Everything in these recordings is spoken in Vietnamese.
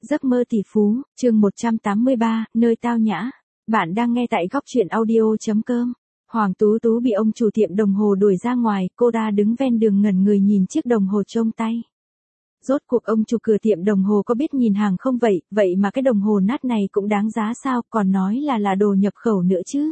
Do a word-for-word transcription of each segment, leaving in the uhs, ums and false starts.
Giấc mơ tỷ phú, chương một trăm tám mươi ba, nơi tao nhã. Bạn đang nghe tại góc truyện audio chấm com. Hoàng Tú Tú bị ông chủ tiệm đồng hồ đuổi ra ngoài, cô ta đứng ven đường ngẩn người nhìn chiếc đồng hồ trông tay. Rốt cuộc ông chủ cửa tiệm đồng hồ có biết nhìn hàng không vậy, vậy mà cái đồng hồ nát này cũng đáng giá sao, còn nói là là đồ nhập khẩu nữa chứ.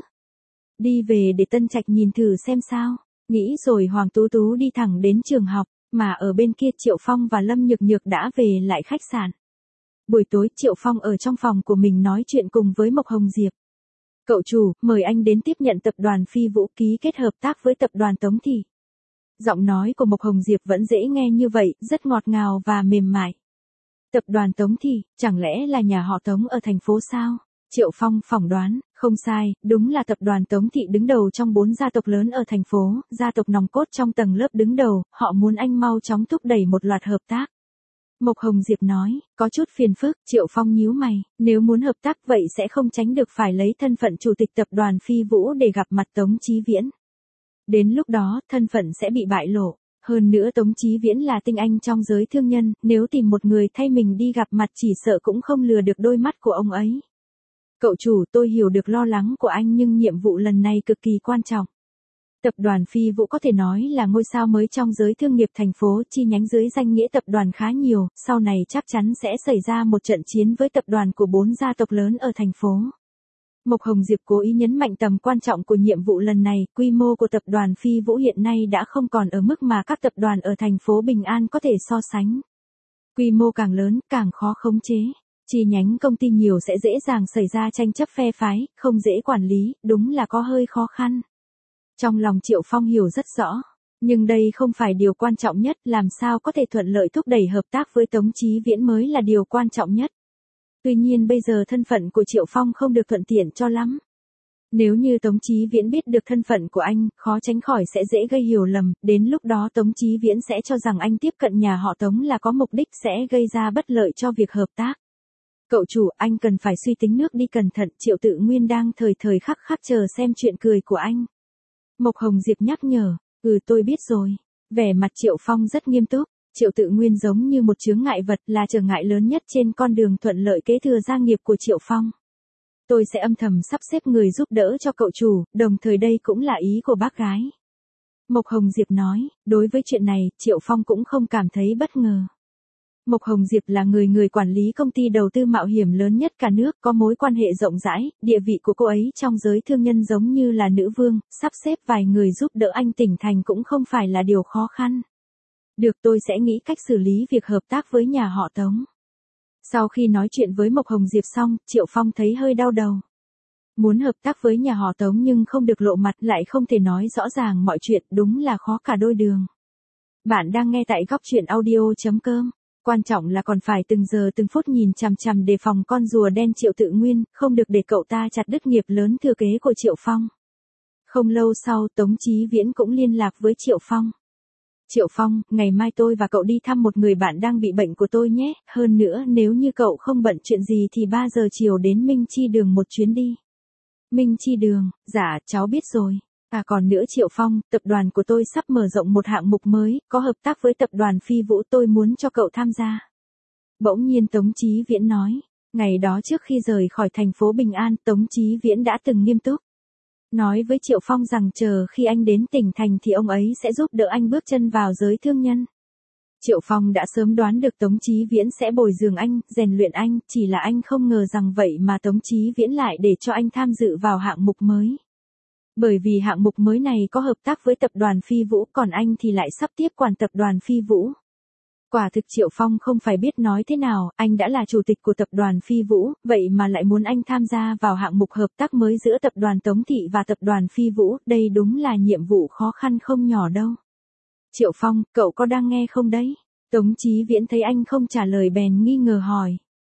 Đi về để Tân Trạch nhìn thử xem sao. Nghĩ rồi Hoàng Tú Tú đi thẳng đến trường học, mà ở bên kia Triệu Phong và Lâm Nhược Nhược đã về lại khách sạn. Buổi tối Triệu Phong ở trong phòng của mình nói chuyện cùng với Mộc Hồng Diệp. Cậu chủ, mời anh đến tiếp nhận tập đoàn Phi Vũ ký kết hợp tác với tập đoàn Tống Thị. Giọng nói của Mộc Hồng Diệp vẫn dễ nghe như vậy, rất ngọt ngào và mềm mại. Tập đoàn Tống Thị, chẳng lẽ là nhà họ Tống ở thành phố sao? Triệu Phong phỏng đoán, không sai, đúng là tập đoàn Tống Thị đứng đầu trong bốn gia tộc lớn ở thành phố, gia tộc nòng cốt trong tầng lớp đứng đầu, họ muốn anh mau chóng thúc đẩy một loạt hợp tác. Mộc Hồng Diệp nói, có chút phiền phức, Triệu Phong nhíu mày, nếu muốn hợp tác vậy sẽ không tránh được phải lấy thân phận chủ tịch tập đoàn Phi Vũ để gặp mặt Tống Chí Viễn. Đến lúc đó, thân phận sẽ bị bại lộ. Hơn nữa Tống Chí Viễn là tinh anh trong giới thương nhân, nếu tìm một người thay mình đi gặp mặt chỉ sợ cũng không lừa được đôi mắt của ông ấy. Cậu chủ, tôi hiểu được lo lắng của anh nhưng nhiệm vụ lần này cực kỳ quan trọng. Tập đoàn Phi Vũ có thể nói là ngôi sao mới trong giới thương nghiệp thành phố, chi nhánh dưới danh nghĩa tập đoàn khá nhiều, sau này chắc chắn sẽ xảy ra một trận chiến với tập đoàn của bốn gia tộc lớn ở thành phố. Mộc Hồng Diệp cố ý nhấn mạnh tầm quan trọng của nhiệm vụ lần này, quy mô của tập đoàn Phi Vũ hiện nay đã không còn ở mức mà các tập đoàn ở thành phố Bình An có thể so sánh. Quy mô càng lớn, càng khó khống chế. Chi nhánh công ty nhiều sẽ dễ dàng xảy ra tranh chấp phe phái, không dễ quản lý, đúng là có hơi khó khăn. Trong lòng Triệu Phong hiểu rất rõ, nhưng đây không phải điều quan trọng nhất, làm sao có thể thuận lợi thúc đẩy hợp tác với Tống Chí Viễn mới là điều quan trọng nhất. Tuy nhiên bây giờ thân phận của Triệu Phong không được thuận tiện cho lắm. Nếu như Tống Chí Viễn biết được thân phận của anh, khó tránh khỏi sẽ dễ gây hiểu lầm, đến lúc đó Tống Chí Viễn sẽ cho rằng anh tiếp cận nhà họ Tống là có mục đích sẽ gây ra bất lợi cho việc hợp tác. Cậu chủ, anh cần phải suy tính nước đi cẩn thận, Triệu Tự Nguyên đang thời thời khắc khắc chờ xem chuyện cười của anh. Mộc Hồng Diệp nhắc nhở, ừ tôi biết rồi. Vẻ mặt Triệu Phong rất nghiêm túc, Triệu Tự Nguyên giống như một chướng ngại vật, là trở ngại lớn nhất trên con đường thuận lợi kế thừa gia nghiệp của Triệu Phong. Tôi sẽ âm thầm sắp xếp người giúp đỡ cho cậu chủ, đồng thời đây cũng là ý của bác gái. Mộc Hồng Diệp nói, đối với chuyện này, Triệu Phong cũng không cảm thấy bất ngờ. Mộc Hồng Diệp là người người quản lý công ty đầu tư mạo hiểm lớn nhất cả nước, có mối quan hệ rộng rãi, địa vị của cô ấy trong giới thương nhân giống như là nữ vương, sắp xếp vài người giúp đỡ anh tỉnh thành cũng không phải là điều khó khăn. Được, tôi sẽ nghĩ cách xử lý việc hợp tác với nhà họ Tống. Sau khi nói chuyện với Mộc Hồng Diệp xong, Triệu Phong thấy hơi đau đầu. Muốn hợp tác với nhà họ Tống nhưng không được lộ mặt, lại không thể nói rõ ràng mọi chuyện, đúng là khó cả đôi đường. Bạn đang nghe tại góc truyện audio chấm com. Quan trọng là còn phải từng giờ từng phút nhìn chằm chằm đề phòng con rùa đen Triệu Tự Nguyên, không được để cậu ta chặt đứt nghiệp lớn thừa kế của Triệu Phong. Không lâu sau, Tống Chí Viễn cũng liên lạc với Triệu Phong. Triệu Phong, ngày mai tôi và cậu đi thăm một người bạn đang bị bệnh của tôi nhé, hơn nữa nếu như cậu không bận chuyện gì thì ba giờ chiều đến Minh Chi Đường một chuyến đi. Minh Chi Đường, dạ, cháu biết rồi. À còn nữa Triệu Phong, tập đoàn của tôi sắp mở rộng một hạng mục mới, có hợp tác với tập đoàn Phi Vũ, tôi muốn cho cậu tham gia. Bỗng nhiên Tống Chí Viễn nói, ngày đó trước khi rời khỏi thành phố Bình An, Tống Chí Viễn đã từng nghiêm túc nói với Triệu Phong rằng chờ khi anh đến tỉnh thành thì ông ấy sẽ giúp đỡ anh bước chân vào giới thương nhân. Triệu Phong đã sớm đoán được Tống Chí Viễn sẽ bồi dưỡng anh, rèn luyện anh, chỉ là anh không ngờ rằng vậy mà Tống Chí Viễn lại để cho anh tham dự vào hạng mục mới. Bởi vì hạng mục mới này có hợp tác với tập đoàn Phi Vũ, còn anh thì lại sắp tiếp quản tập đoàn Phi Vũ. Quả thực Triệu Phong không phải biết nói thế nào, anh đã là chủ tịch của tập đoàn Phi Vũ, vậy mà lại muốn anh tham gia vào hạng mục hợp tác mới giữa tập đoàn Tống Thị và tập đoàn Phi Vũ, đây đúng là nhiệm vụ khó khăn không nhỏ đâu. Triệu Phong, cậu có đang nghe không đấy? Tống Chí Viễn thấy anh không trả lời bèn nghi ngờ hỏi.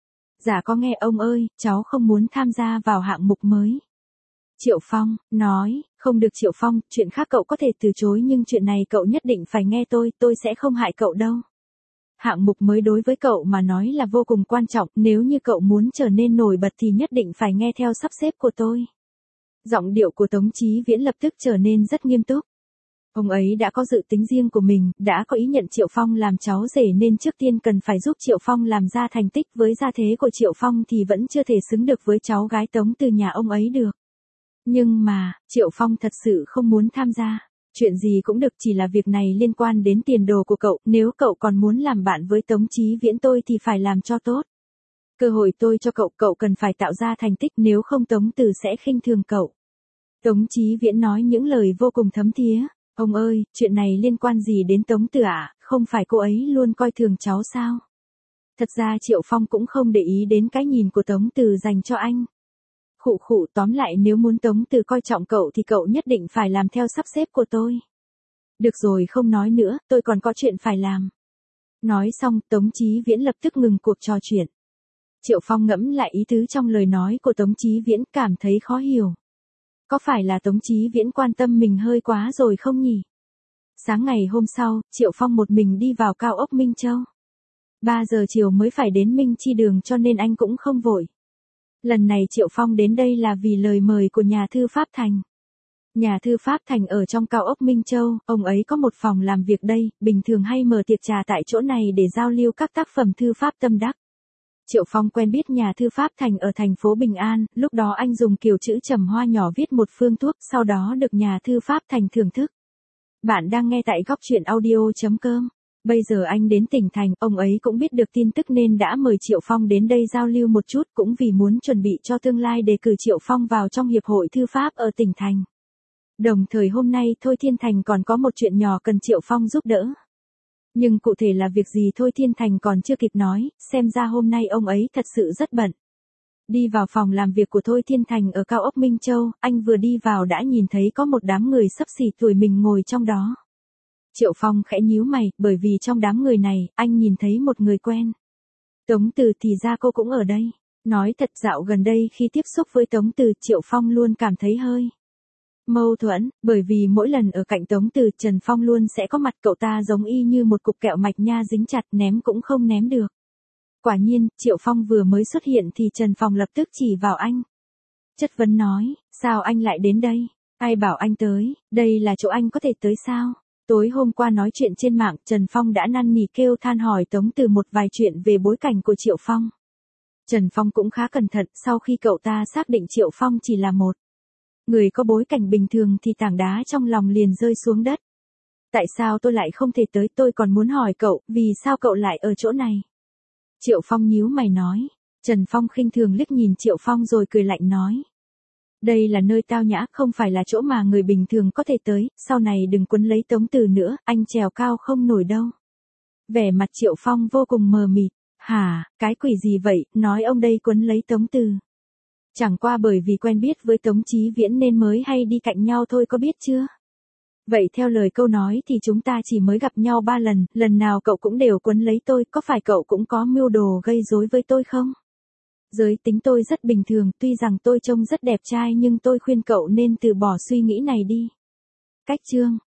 Dạ có nghe ông ơi, cháu không muốn tham gia vào hạng mục mới. Triệu Phong, nói, không được Triệu Phong, chuyện khác cậu có thể từ chối nhưng chuyện này cậu nhất định phải nghe tôi, tôi sẽ không hại cậu đâu. Hạng mục mới đối với cậu mà nói là vô cùng quan trọng, nếu như cậu muốn trở nên nổi bật thì nhất định phải nghe theo sắp xếp của tôi. Giọng điệu của Tống Chí Viễn lập tức trở nên rất nghiêm túc. Ông ấy đã có dự tính riêng của mình, đã có ý nhận Triệu Phong làm cháu rể nên trước tiên cần phải giúp Triệu Phong làm ra thành tích, với gia thế của Triệu Phong thì vẫn chưa thể xứng được với cháu gái Tống Từ nhà ông ấy được. Nhưng mà, Triệu Phong thật sự không muốn tham gia. Chuyện gì cũng được, chỉ là việc này liên quan đến tiền đồ của cậu, nếu cậu còn muốn làm bạn với Tống Chí Viễn tôi thì phải làm cho tốt. Cơ hội tôi cho cậu, cậu cần phải tạo ra thành tích, nếu không Tống Từ sẽ khinh thường cậu. Tống Chí Viễn nói những lời vô cùng thấm thía. Ông ơi, chuyện này liên quan gì đến Tống Từ ạ, không phải cô ấy luôn coi thường cháu sao? Thật ra Triệu Phong cũng không để ý đến cái nhìn của Tống Từ dành cho anh. Khụ khụ, tóm lại nếu muốn Tống Từ coi trọng cậu thì cậu nhất định phải làm theo sắp xếp của tôi. Được rồi, không nói nữa, tôi còn có chuyện phải làm. Nói xong, Tống Chí Viễn lập tức ngừng cuộc trò chuyện. Triệu Phong ngẫm lại ý tứ trong lời nói của Tống Chí Viễn, cảm thấy khó hiểu. Có phải là Tống Chí Viễn quan tâm mình hơi quá rồi không nhỉ? Sáng ngày hôm sau, Triệu Phong một mình đi vào cao ốc Minh Châu. ba giờ chiều mới phải đến Minh Chi Đường cho nên anh cũng không vội. Lần này Triệu Phong đến đây là vì lời mời của nhà thư Pháp Thành. Nhà thư Pháp Thành ở trong cao ốc Minh Châu, ông ấy có một phòng làm việc đây, bình thường hay mở tiệc trà tại chỗ này để giao lưu các tác phẩm thư pháp tâm đắc. Triệu Phong quen biết nhà thư Pháp Thành ở thành phố Bình An, lúc đó anh dùng kiểu chữ trầm hoa nhỏ viết một phương thuốc, sau đó được nhà thư Pháp Thành thưởng thức. Bạn đang nghe tại góc truyện audio chấm com. Bây giờ anh đến tỉnh thành, ông ấy cũng biết được tin tức nên đã mời Triệu Phong đến đây giao lưu một chút, cũng vì muốn chuẩn bị cho tương lai đề cử Triệu Phong vào trong Hiệp hội Thư pháp ở tỉnh thành. Đồng thời hôm nay Thôi Thiên Thành còn có một chuyện nhỏ cần Triệu Phong giúp đỡ. Nhưng cụ thể là việc gì Thôi Thiên Thành còn chưa kịp nói, xem ra hôm nay ông ấy thật sự rất bận. Đi vào phòng làm việc của Thôi Thiên Thành ở cao ốc Minh Châu, anh vừa đi vào đã nhìn thấy có một đám người xấp xỉ tuổi mình ngồi trong đó. Triệu Phong khẽ nhíu mày, bởi vì trong đám người này, anh nhìn thấy một người quen. Tống Từ, thì ra cô cũng ở đây. Nói thật, dạo gần đây khi tiếp xúc với Tống Từ, Triệu Phong luôn cảm thấy hơi mâu thuẫn, bởi vì mỗi lần ở cạnh Tống Từ, Trần Phong luôn sẽ có mặt, cậu ta giống y như một cục kẹo mạch nha dính chặt, ném cũng không ném được. Quả nhiên, Triệu Phong vừa mới xuất hiện thì Trần Phong lập tức chỉ vào anh. Chất vấn nói, sao anh lại đến đây? Ai bảo anh tới, đây là chỗ anh có thể tới sao? Tối hôm qua nói chuyện trên mạng, Trần Phong đã năn nỉ kêu than hỏi Tống Từ một vài chuyện về bối cảnh của Triệu Phong. Trần Phong cũng khá cẩn thận, sau khi cậu ta xác định Triệu Phong chỉ là một người có bối cảnh bình thường thì tảng đá trong lòng liền rơi xuống đất. Tại sao tôi lại không thể tới, tôi còn muốn hỏi cậu, vì sao cậu lại ở chỗ này? Triệu Phong nhíu mày nói. Trần Phong khinh thường liếc nhìn Triệu Phong rồi cười lạnh nói. Đây là nơi tao nhã, không phải là chỗ mà người bình thường có thể tới, sau này đừng quấn lấy Tống Từ nữa, anh trèo cao không nổi đâu. Vẻ mặt Triệu Phong vô cùng mờ mịt. Hả, cái quỷ gì vậy, nói ông đây quấn lấy Tống Từ. Chẳng qua bởi vì quen biết với Tống Chí Viễn nên mới hay đi cạnh nhau thôi, có biết chưa? Vậy theo lời câu nói thì chúng ta chỉ mới gặp nhau ba lần, lần nào cậu cũng đều quấn lấy tôi, có phải cậu cũng có mưu đồ gây rối với tôi không? Giới tính tôi rất bình thường, tuy rằng tôi trông rất đẹp trai nhưng tôi khuyên cậu nên từ bỏ suy nghĩ này đi. Cách chương